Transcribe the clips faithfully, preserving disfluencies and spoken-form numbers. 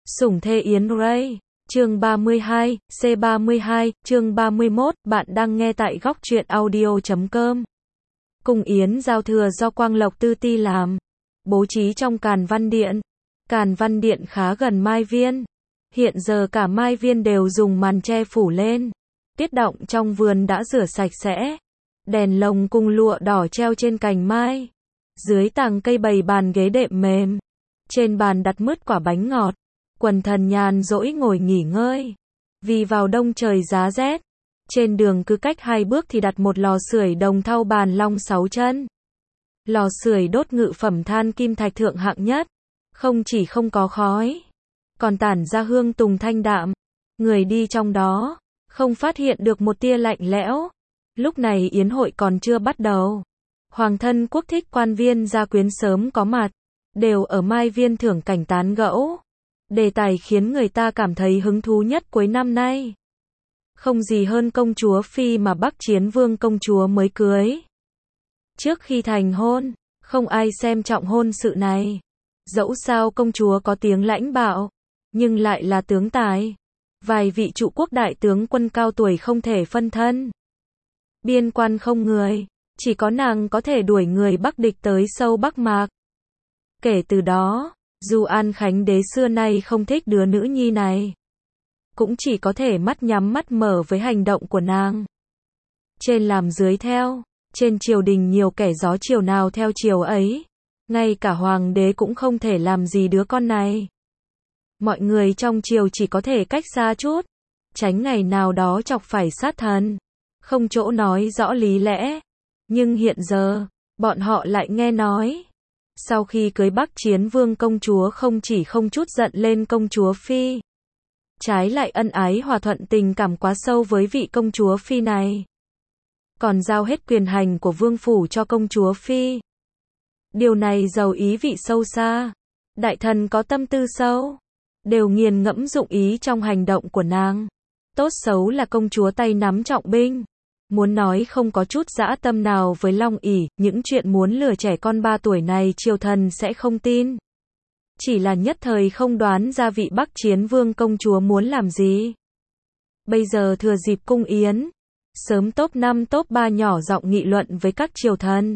Sủng thê Yến Ray, chương ba mươi hai, C ba mươi hai, chương ba mươi mốt, bạn đang nghe tại góc truyện audio chấm com. Cung yến giao thừa do Quang Lộc Tư Ty làm, bố trí trong Càn Văn Điện. Càn Văn Điện khá gần Mai Viên. Hiện giờ cả Mai Viên đều dùng màn che phủ lên. Tiết động trong vườn đã rửa sạch sẽ. Đèn lồng cùng lụa đỏ treo trên cành mai. Dưới tàng cây bày bàn ghế đệm mềm. Trên bàn đặt mứt quả bánh ngọt. Quần thần nhàn rỗi ngồi nghỉ ngơi. Vì vào đông trời giá rét. Trên đường cứ cách hai bước thì đặt một lò sưởi đồng thau bàn long sáu chân. Lò sưởi đốt ngự phẩm than kim thạch thượng hạng nhất. Không chỉ không có khói, còn tản ra hương tùng thanh đạm. Người đi trong đó, không phát hiện được một tia lạnh lẽo. Lúc này yến hội còn chưa bắt đầu. Hoàng thân quốc thích quan viên gia quyến sớm có mặt. Đều ở Mai Viên thưởng cảnh tán gẫu. Đề tài khiến người ta cảm thấy hứng thú nhất cuối năm nay. Không gì hơn công chúa Phi mà Bắc Chiến Vương công chúa mới cưới. Trước khi thành hôn, không ai xem trọng hôn sự này. Dẫu sao công chúa có tiếng lãnh bạo, nhưng lại là tướng tài. Vài vị trụ quốc đại tướng quân cao tuổi không thể phân thân. Biên quan không người, chỉ có nàng có thể đuổi người Bắc địch tới sâu Bắc Mạc. Kể từ đó, dù An Khánh đế xưa nay không thích đứa nữ nhi này, cũng chỉ có thể mắt nhắm mắt mở với hành động của nàng. Trên làm dưới theo, trên triều đình nhiều kẻ gió chiều nào theo chiều ấy. Ngay cả hoàng đế cũng không thể làm gì đứa con này. Mọi người trong triều chỉ có thể cách xa chút, tránh ngày nào đó chọc phải sát thần. Không chỗ nói rõ lý lẽ. Nhưng hiện giờ, bọn họ lại nghe nói. Sau khi cưới Bắc Chiến Vương công chúa không chỉ không chút giận lên công chúa Phi, trái lại ân ái hòa thuận tình cảm quá sâu với vị công chúa Phi này. Còn giao hết quyền hành của vương phủ cho công chúa Phi. Điều này giàu ý vị sâu xa. Đại thần có tâm tư sâu, đều nghiền ngẫm dụng ý trong hành động của nàng. Tốt xấu là công chúa tay nắm trọng binh. Muốn nói không có chút dã tâm nào với Long ỷ, những chuyện muốn lừa trẻ con ba tuổi này triều thần sẽ không tin. Chỉ là nhất thời không đoán ra vị Bắc Chiến Vương công chúa muốn làm gì. Bây giờ thừa dịp cung yến, sớm top năm top ba nhỏ giọng nghị luận với các triều thần.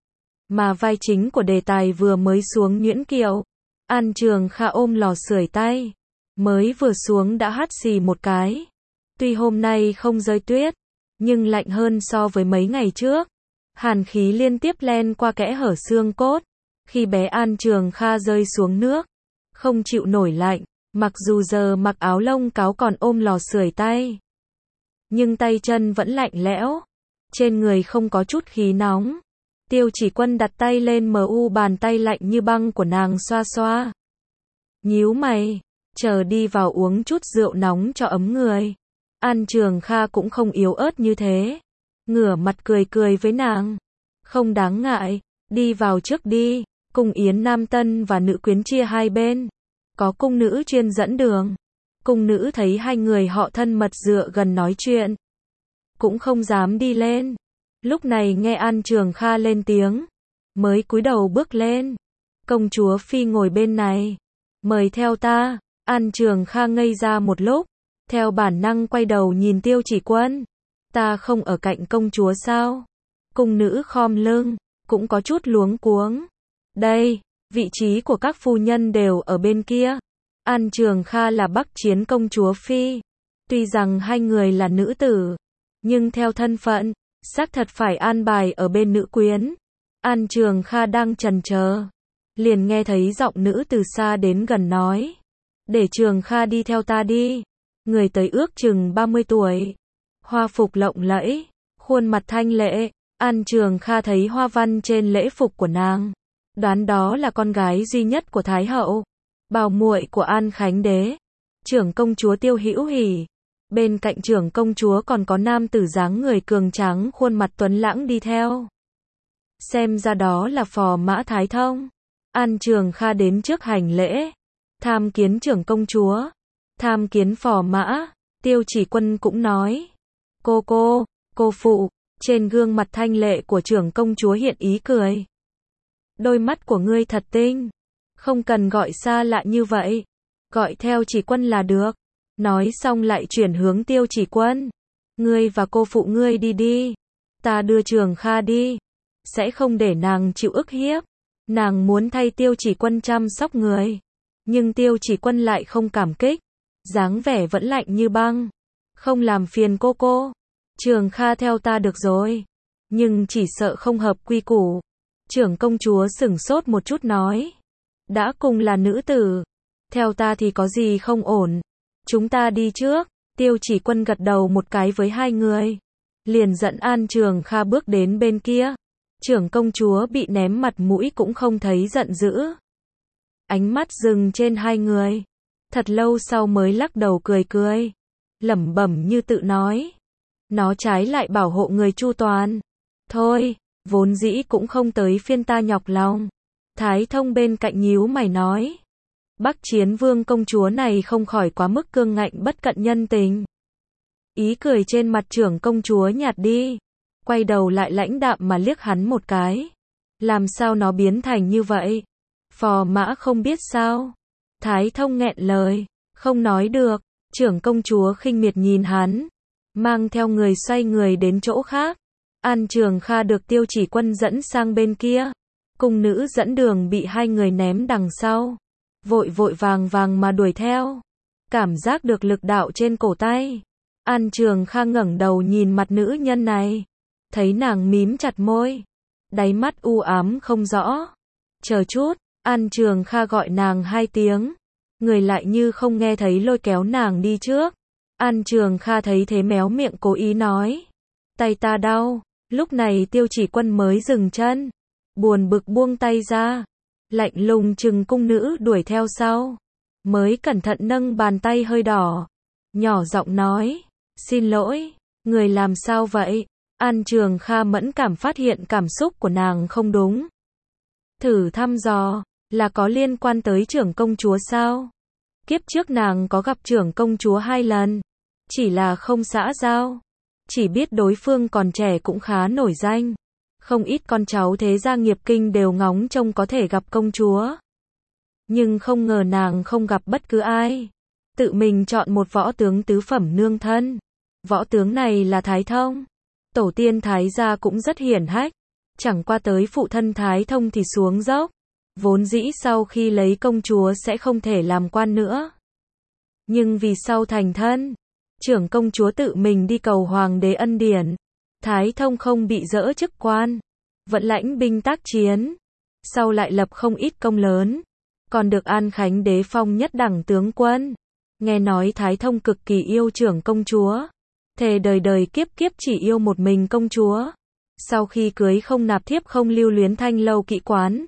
Mà vai chính của đề tài vừa mới xuống nhuyễn kiệu. An Trường Kha ôm lò sưởi tay. Mới vừa xuống đã hắt xì một cái. Tuy hôm nay không rơi tuyết, nhưng lạnh hơn so với mấy ngày trước. Hàn khí liên tiếp len qua kẽ hở xương cốt. Khi bé An Trường Kha rơi xuống nước, không chịu nổi lạnh. Mặc dù giờ mặc áo lông cáo còn ôm lò sưởi tay, nhưng tay chân vẫn lạnh lẽo. Trên người không có chút khí nóng. Tiêu Chỉ Quân đặt tay lên mờ u bàn tay lạnh như băng của nàng xoa xoa. Nhíu mày, chờ đi vào uống chút rượu nóng cho ấm người. An Trường Kha cũng không yếu ớt như thế. Ngửa mặt cười cười với nàng. Không đáng ngại, đi vào trước đi. Cung yến nam tân và nữ quyến chia hai bên. Có cung nữ chuyên dẫn đường. Cung nữ thấy hai người họ thân mật dựa gần nói chuyện, cũng không dám đi lên. Lúc này nghe An Trường Kha lên tiếng, mới cúi đầu bước lên. Công chúa Phi ngồi bên này, mời theo ta. An Trường Kha ngây ra một lúc, theo bản năng quay đầu nhìn Tiêu Chỉ Quân. Ta không ở cạnh công chúa sao? Cung nữ khom lưng, cũng có chút luống cuống. Đây, vị trí của các phu nhân đều ở bên kia. An Trường Kha là Bắc Chiến công chúa Phi. Tuy rằng hai người là nữ tử, nhưng theo thân phận, xác thật phải an bài ở bên nữ quyến. An Trường Kha đang chần chờ, liền nghe thấy giọng nữ từ xa đến gần nói. Để Trường Kha đi theo ta đi. Người tới ước chừng ba mươi tuổi. Hoa phục lộng lẫy, khuôn mặt thanh lệ. An Trường Kha thấy hoa văn trên lễ phục của nàng, đoán đó là con gái duy nhất của Thái hậu, bảo muội của An Khánh đế, trưởng công chúa Tiêu Hữu Hỉ. Bên cạnh trưởng công chúa còn có nam tử dáng người cường tráng khuôn mặt tuấn lãng đi theo. Xem ra đó là phò mã Thái Thông. An Trường Kha đến trước hành lễ, tham kiến trưởng công chúa, tham kiến phò mã. Tiêu Chỉ Quân cũng nói, cô cô, cô phụ. Trên gương mặt thanh lệ của trưởng công chúa hiện ý cười. Đôi mắt của ngươi thật tinh, không cần gọi xa lạ như vậy. gọi theo chỉ quân là được. Nói xong lại chuyển hướng Tiêu Chỉ Quân. Ngươi và cô phụ ngươi đi đi. Ta đưa Trường Kha đi. Sẽ không để nàng chịu ức hiếp. Nàng muốn thay Tiêu Chỉ Quân chăm sóc người. Nhưng Tiêu Chỉ Quân lại không cảm kích. Dáng vẻ vẫn lạnh như băng. Không làm phiền cô cô. Trường Kha theo ta được rồi. Nhưng chỉ sợ không hợp quy củ. Trưởng công chúa sửng sốt một chút nói. Đã cùng là nữ tử. Theo ta thì có gì không ổn. Chúng ta đi trước. Tiêu Chỉ Quân gật đầu một cái với hai người. Liền dẫn An Trường Kha bước đến bên kia. Trưởng công chúa bị ném mặt mũi cũng không thấy giận dữ. Ánh mắt dừng trên hai người. Thật lâu sau mới lắc đầu cười cười. Lẩm bẩm như tự nói. Nó trái lại bảo hộ người chu toàn. Thôi, vốn dĩ cũng không tới phiên ta nhọc lòng. Thái Thông bên cạnh nhíu mày nói. Bắc Chiến Vương công chúa này không khỏi quá mức cương ngạnh bất cận nhân tình. Ý cười trên mặt trưởng công chúa nhạt đi. Quay đầu lại lãnh đạm mà liếc hắn một cái. Làm sao nó biến thành như vậy? Phò mã không biết sao? Thái Thông nghẹn lời. Không nói được. Trưởng công chúa khinh miệt nhìn hắn. Mang theo người xoay người đến chỗ khác. An Trường Kha được Tiêu Chỉ Quân dẫn sang bên kia. Cung nữ dẫn đường bị hai người ném đằng sau. Vội vội vàng vàng mà đuổi theo. Cảm giác được lực đạo trên cổ tay. An Trường Kha ngẩng đầu nhìn mặt nữ nhân này. Thấy nàng mím chặt môi. Đáy mắt u ám không rõ. Chờ chút, An Trường Kha gọi nàng hai tiếng. Người lại như không nghe thấy lôi kéo nàng đi trước. An Trường Kha thấy thế méo miệng cố ý nói. Tay ta đau. Lúc này Tiêu Chỉ Quân mới dừng chân. Buồn bực buông tay ra. Lạnh lùng chừng cung nữ đuổi theo sau. Mới cẩn thận nâng bàn tay hơi đỏ. Nhỏ giọng nói. Xin lỗi. Người làm sao vậy? An Trường Kha mẫn cảm phát hiện cảm xúc của nàng không đúng. Thử thăm dò. Là có liên quan tới trưởng công chúa sao? Kiếp trước nàng có gặp trưởng công chúa hai lần. Chỉ là không xã giao. Chỉ biết đối phương còn trẻ cũng khá nổi danh. Không ít con cháu thế gia nghiệp kinh đều ngóng trông có thể gặp công chúa. Nhưng không ngờ nàng không gặp bất cứ ai. Tự mình chọn một võ tướng tứ phẩm nương thân. Võ tướng này là Thái Thông. Tổ tiên Thái gia cũng rất hiển hách. Chẳng qua tới phụ thân Thái Thông thì xuống dốc. Vốn dĩ sau khi lấy công chúa sẽ không thể làm quan nữa. Nhưng vì sau thành thân, trưởng công chúa tự mình đi cầu hoàng đế ân điển. Thái Thông không bị dỡ chức quan, vẫn lãnh binh tác chiến. Sau lại lập không ít công lớn, còn được An Khánh đế phong nhất đẳng tướng quân. Nghe nói Thái Thông cực kỳ yêu trưởng công chúa. Thề đời đời kiếp kiếp chỉ yêu một mình công chúa. Sau khi cưới không nạp thiếp không lưu luyến thanh lâu kỵ quán.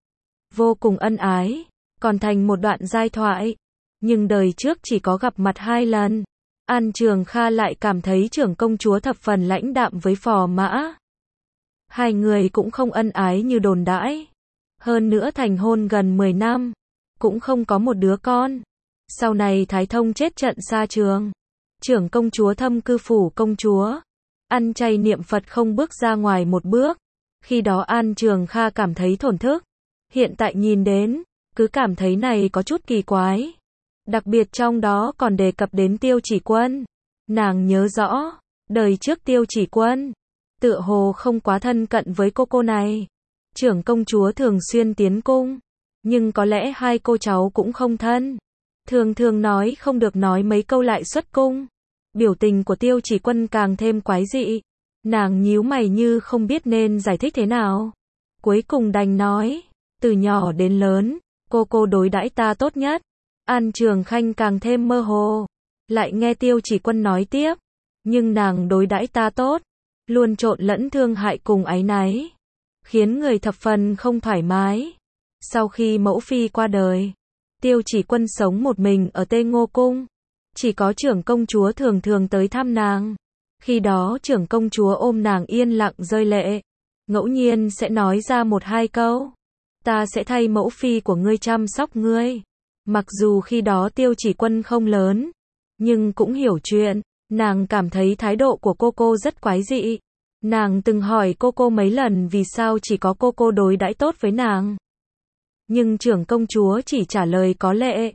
Vô cùng ân ái, còn thành một đoạn giai thoại. Nhưng đời trước chỉ có gặp mặt hai lần. An Trường Kha lại cảm thấy trưởng công chúa thập phần lãnh đạm với phò mã. Hai người cũng không ân ái như đồn đãi. Hơn nữa thành hôn gần mười năm, cũng không có một đứa con. Sau này Thái Thông chết trận xa trường. Trưởng công chúa thâm cư phủ công chúa. Ăn chay niệm Phật không bước ra ngoài một bước. Khi đó An Trường Kha cảm thấy thổn thức. Hiện tại nhìn đến, cứ cảm thấy này có chút kỳ quái. Đặc biệt trong đó còn đề cập đến Tiêu Chỉ Quân. Nàng nhớ rõ, đời trước Tiêu Chỉ Quân tựa hồ không quá thân cận với cô cô này. Trưởng công chúa thường xuyên tiến cung, nhưng có lẽ hai cô cháu cũng không thân. Thường thường nói không được nói mấy câu lại xuất cung. Biểu tình của Tiêu Chỉ Quân càng thêm quái dị. Nàng nhíu mày như không biết nên giải thích thế nào. Cuối cùng đành nói, từ nhỏ đến lớn, cô cô đối đãi ta tốt nhất. An Trường Khanh càng thêm mơ hồ. Lại nghe Tiêu Chỉ Quân nói tiếp. Nhưng nàng đối đãi ta tốt. Luôn trộn lẫn thương hại cùng áy náy. Khiến người thập phần không thoải mái. Sau khi mẫu phi qua đời, Tiêu Chỉ Quân sống một mình ở Tê Ngô Cung. Chỉ có trưởng công chúa thường thường tới thăm nàng. Khi đó trưởng công chúa ôm nàng yên lặng rơi lệ. Ngẫu nhiên sẽ nói ra một hai câu. Ta sẽ thay mẫu phi của ngươi chăm sóc ngươi. Mặc dù khi đó Tiêu Chỉ Quân không lớn, nhưng cũng hiểu chuyện. Nàng cảm thấy thái độ của cô cô rất quái dị. Nàng từng hỏi cô cô mấy lần vì sao chỉ có cô cô đối đãi tốt với nàng. Nhưng trưởng công chúa chỉ trả lời có lệ.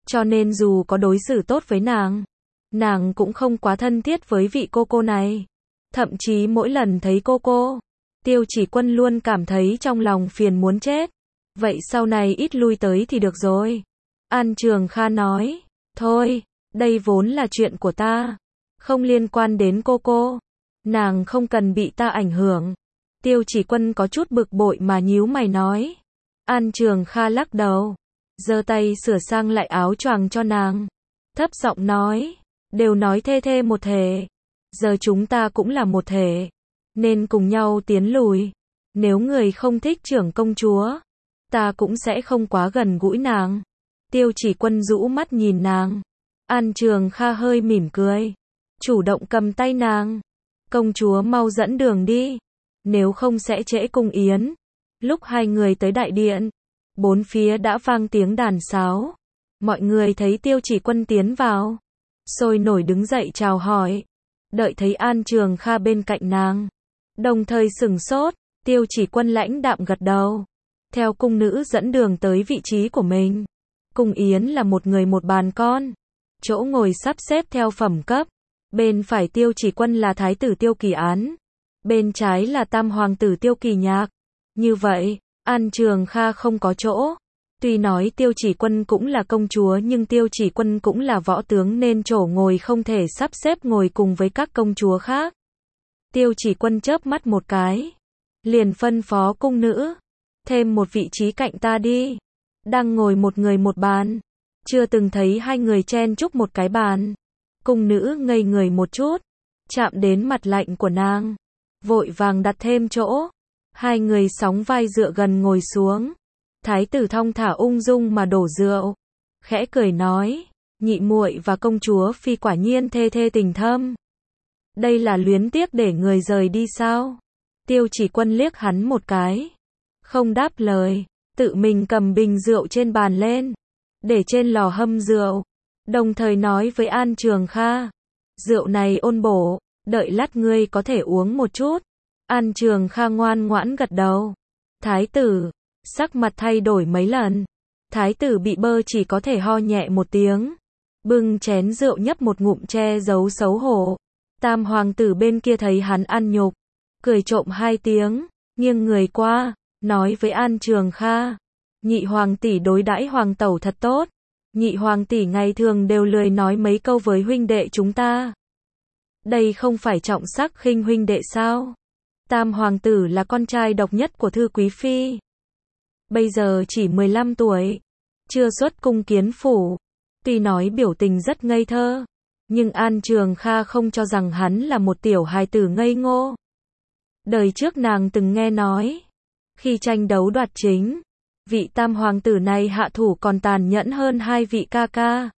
cho nên dù có đối xử tốt với nàng, nàng cũng không quá thân thiết với vị cô cô này. Thậm chí mỗi lần thấy cô cô, Tiêu Chỉ Quân luôn cảm thấy trong lòng phiền muốn chết. Vậy sau này ít lui tới thì được rồi. An Trường Kha nói, thôi, đây vốn là chuyện của ta, không liên quan đến cô cô. Nàng không cần bị ta ảnh hưởng. Tiêu Chỉ Quân có chút bực bội mà nhíu mày nói. An Trường Kha lắc đầu, giơ tay sửa sang lại áo choàng cho nàng, thấp giọng nói, đều nói thê thê một thể, giờ chúng ta cũng là một thể, nên cùng nhau tiến lùi. Nếu người không thích trưởng công chúa, ta cũng sẽ không quá gần gũi nàng. Tiêu Chỉ Quân rũ mắt nhìn nàng. An Trường Kha hơi mỉm cười, chủ động cầm tay nàng. Công chúa mau dẫn đường đi, nếu không sẽ trễ cung yến. Lúc hai người tới đại điện, bốn phía đã vang tiếng đàn sáo. Mọi người thấy Tiêu Chỉ Quân tiến vào, sôi nổi đứng dậy chào hỏi. Đợi thấy An Trường Kha bên cạnh nàng, đồng thời sửng sốt. Tiêu Chỉ Quân lãnh đạm gật đầu, theo cung nữ dẫn đường tới vị trí của mình. Cung yến là một người một bàn con, chỗ ngồi sắp xếp theo phẩm cấp. Bên phải Tiêu Chỉ Quân là thái tử Tiêu Kỳ Án, bên trái là tam hoàng tử Tiêu Kỳ Nhạc. Như vậy, An Trường Kha không có chỗ. Tuy nói Tiêu Chỉ Quân cũng là công chúa nhưng Tiêu Chỉ Quân cũng là võ tướng nên chỗ ngồi không thể sắp xếp ngồi cùng với các công chúa khác. Tiêu Chỉ Quân chớp mắt một cái, liền phân phó cung nữ, thêm một vị trí cạnh ta đi. Đang ngồi một người một bàn, chưa từng thấy hai người chen chúc một cái bàn. Cung nữ ngây người một chút, chạm đến mặt lạnh của nàng, vội vàng đặt thêm chỗ. Hai người sóng vai dựa gần ngồi xuống. Thái tử thong thả ung dung mà đổ rượu, khẽ cười nói, nhị muội và công chúa phi quả nhiên thê thê tình thâm. Đây là luyến tiếc để người rời đi sao? Tiêu Chỉ Quân liếc hắn một cái, không đáp lời, tự mình cầm bình rượu trên bàn lên, để trên lò hâm rượu, đồng thời nói với An Trường Kha, rượu này ôn bổ, đợi lát ngươi có thể uống một chút. An Trường Kha ngoan ngoãn gật đầu. Thái tử, sắc mặt thay đổi mấy lần. Thái tử bị bơ chỉ có thể ho nhẹ một tiếng, bưng chén rượu nhấp một ngụm che giấu xấu hổ. Tam hoàng tử bên kia thấy hắn ăn nhục, cười trộm hai tiếng, nghiêng người qua, nói với An Trường Kha, nhị hoàng tỷ đối đãi hoàng tẩu thật tốt. Nhị hoàng tỷ ngày thường đều lười nói mấy câu với huynh đệ chúng ta. Đây không phải trọng sắc khinh huynh đệ sao? Tam hoàng tử là con trai độc nhất của thư quý phi, bây giờ chỉ mười lăm tuổi, chưa xuất cung kiến phủ. Tuy nói biểu tình rất ngây thơ, nhưng An Trường Kha không cho rằng hắn là một tiểu hài tử ngây ngô. Đời trước nàng từng nghe nói, khi tranh đấu đoạt chính, vị tam hoàng tử này hạ thủ còn tàn nhẫn hơn hai vị ca ca.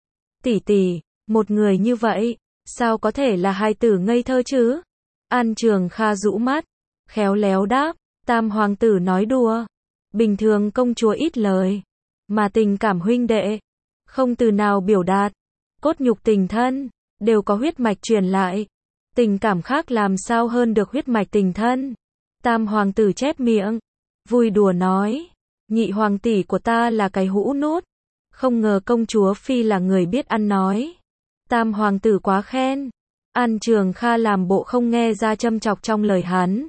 Tỷ tỷ, một người như vậy, sao có thể là hài tử ngây thơ chứ? An Trường Kha rũ mắt, khéo léo đáp, tam hoàng tử nói đùa. Bình thường công chúa ít lời, mà tình cảm huynh đệ, không từ nào biểu đạt. Cốt nhục tình thân, đều có huyết mạch truyền lại. Tình cảm khác làm sao hơn được huyết mạch tình thân. Tam hoàng tử chép miệng, vui đùa nói, nhị hoàng tỷ của ta là cái hũ nút. Không ngờ công chúa phi là người biết ăn nói. Tam hoàng tử quá khen. An Trường Kha làm bộ không nghe ra châm chọc trong lời hắn,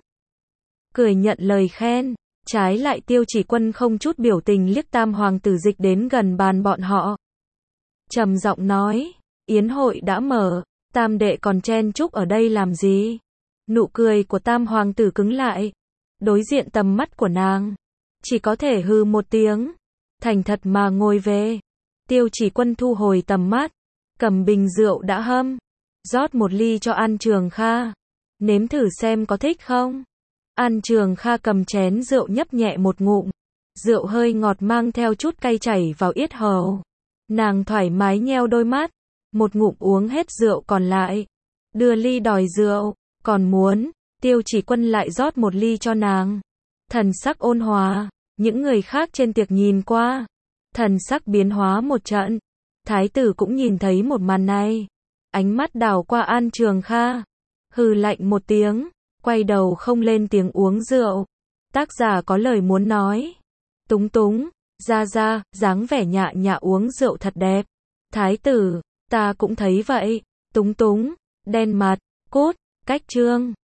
cười nhận lời khen. Trái lại Tiêu Chỉ Quân không chút biểu tình liếc tam hoàng tử dịch đến gần bàn bọn họ, trầm giọng nói, yến hội đã mở, tam đệ còn chen chúc ở đây làm gì? Nụ cười của tam hoàng tử cứng lại, đối diện tầm mắt của nàng, chỉ có thể hừ một tiếng, thành thật mà ngồi về. Tiêu Chỉ Quân thu hồi tầm mắt, cầm bình rượu đã hâm, rót một ly cho An Trường Kha, nếm thử xem có thích không. An Trường Kha cầm chén rượu nhấp nhẹ một ngụm, rượu hơi ngọt mang theo chút cay chảy vào yết hầu. Nàng thoải mái nheo đôi mắt, một ngụm uống hết rượu còn lại, đưa ly đòi rượu, còn muốn. Tiêu Chỉ Quân lại rót một ly cho nàng, thần sắc ôn hòa. Những người khác trên tiệc nhìn qua, thần sắc biến hóa một trận. Thái tử cũng nhìn thấy một màn này, ánh mắt đảo qua An Trường Kha, hừ lạnh một tiếng, quay đầu không lên tiếng uống rượu. Tác giả có lời muốn nói. Túng túng, Ra Ra, dáng vẻ nhạ nhạ uống rượu thật đẹp. Thái tử, ta cũng thấy vậy. Túng túng, đen mặt, cút, cách trương.